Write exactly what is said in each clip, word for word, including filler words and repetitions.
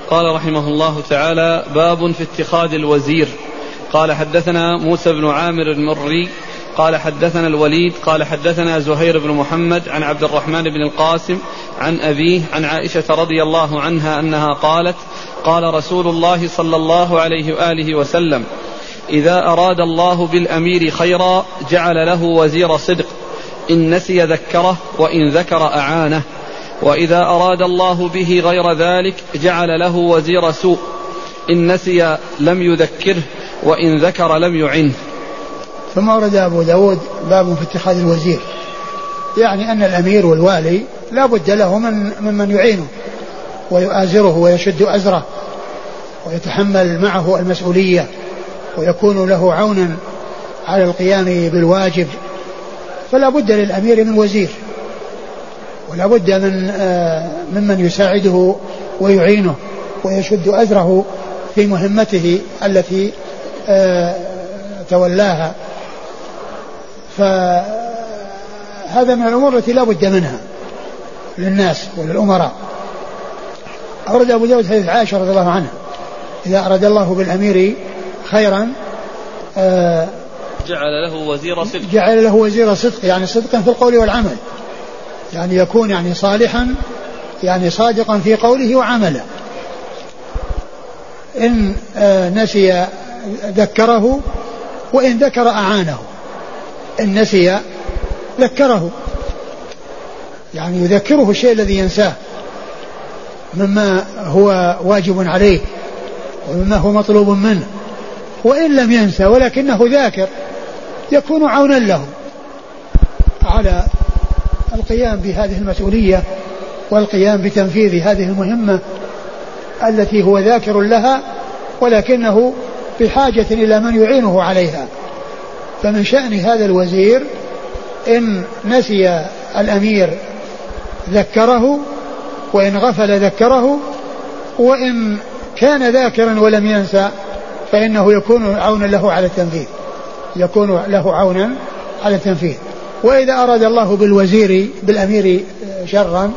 قال رحمه الله تعالى: باب في اتخاذ الوزير. قال حدثنا موسى بن عامر المري قال حدثنا الوليد قال حدثنا زهير بن محمد عن عبد الرحمن بن القاسم عن أبيه عن عائشة رضي الله عنها أنها قالت: قال رسول الله صلى الله عليه وآله وسلم: إذا أراد الله بالأمير خيرا جعل له وزير صدق، إن نسي ذكره وإن ذكر أعانه، وإذا أراد الله به غير ذلك جعل له وزير سوء، إن نسي لم يذكره وإن ذكر لم يعنه. ثم ورد أبو داود باب في اتخاذ الوزير، يعني أن الأمير والوالي لا بد له من ممن يعينه ويؤازره ويشد أزره ويتحمل معه المسؤولية ويكون له عونا على القيام بالواجب، فلا بد للأمير من وزير، ولا بد من ممن يساعده ويعينه ويشد أزره في مهمته التي تولاها. فهذا من الأمور التي لا بد منها للناس وللأمراء. أورد أبو داود حديث عائشة رضي الله عنها: إذا أراد الله بالأمير خيرا جعل له وزير صدق جعل له وزير صدق، يعني صدقا في القول والعمل، يعني يكون يعني صالحا، يعني صادقا في قوله وعمله. إن نسي ذكره وإن ذكر أعانه. إن نسي ذكره، يعني يذكره الشيء الذي ينساه مما هو واجب عليه ومما هو مطلوب منه، وإن لم ينسى ولكنه ذاكر يكون عونا له على القيام بهذه المسؤولية والقيام بتنفيذ هذه المهمة التي هو ذاكر لها، ولكنه بحاجة إلى من يعينه عليها. فمن شأن هذا الوزير إن نسي الأمير ذكره، وإن غفل ذكره، وإن كان ذاكرا ولم ينسى فإنه يكون عونا له على التنفيذ، يكون له عونا على التنفيذ. وإذا أراد الله بالوزير بالأمير شرا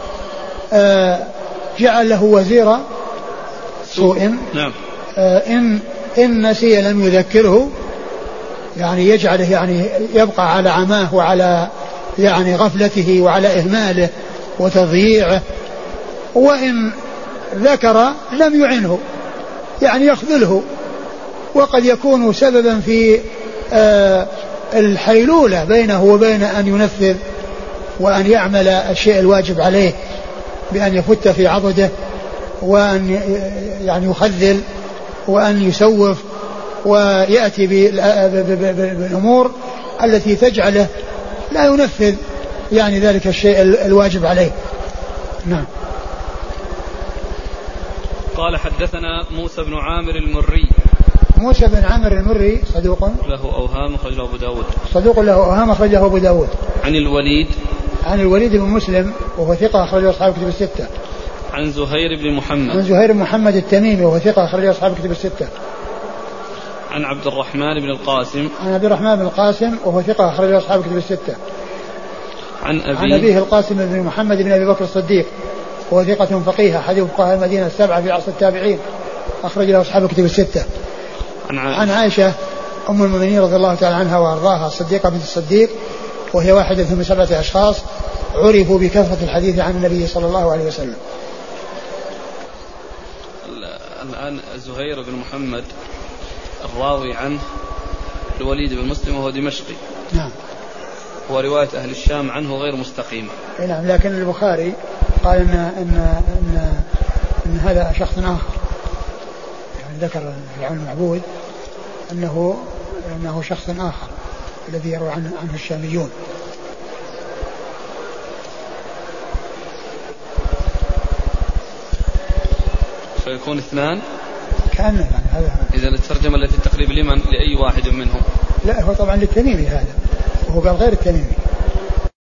جعل له وزير سوء. نعم. إن إن نسي لم يذكره، يعني يجعله يعني يبقى على عماه وعلى يعني غفلته وعلى إهماله وتضييعه، وإن ذكر لم يعنه، يعني يخذله، وقد يكون سببا في آه الحيلولة بينه وبين أن ينفذ وأن يعمل الشيء الواجب عليه بأن يفت في عضده وأن يعني يخذل وأن يسوف ويأتي بالأمور التي تجعله لا ينفذ يعني ذلك الشيء الواجب عليه. نعم. قال حدثنا موسى بن عامر المري. موسى بن عامر المري صدوق له أوهام أخرجه أبو داود. صدوق له أوهام أخرجه أبو داود. عن الوليد عن الوليد بن مسلم وهو ثقة أخرجه أصحاب كتب الستة. عن زهير بن محمد. عن زهير بن محمد التميمي وهو ثقة أخرجه أصحاب كتب الستة. عن عبد الرحمن بن القاسم. عن عبد الرحمن بن القاسم وهو ثقة أخرجه أصحاب كتب الستة. عن أبيه. عن أبيه القاسم بن محمد بن أبي بكر الصديق وهو ثقة فقيه أحد فقهاء المدينة السبعة في عصر التابعين أخرج له أصحاب كتب الستة. عن عائشة. عن عائشة أم المؤمنين رضي الله تعالى عنها وأرضاها الصديقة بنت الصديق، وهي واحدة من سبعة أشخاص عرفوا بكثرة الحديث عن النبي صلى الله عليه وسلم. الآن زهير بن محمد الراوي عنه الوليد بن مسلم وهو دمشقي. نعم. ورواية أهل الشام عنه غير مستقيمة. نعم، لكن البخاري قال إن, إن, إن, إن هذا شخص آخر، يعني ذكر في عون المعبود أنه, أنه شخص آخر الذي يروى عنه, عنه الشاميون. فيكون اثنان كأنه يعني هذا. إذا الترجمة التي التقريب لمن لأي واحد منهم؟ لا، هو طبعا للتميمي هذا، وهو قال غير التميمي.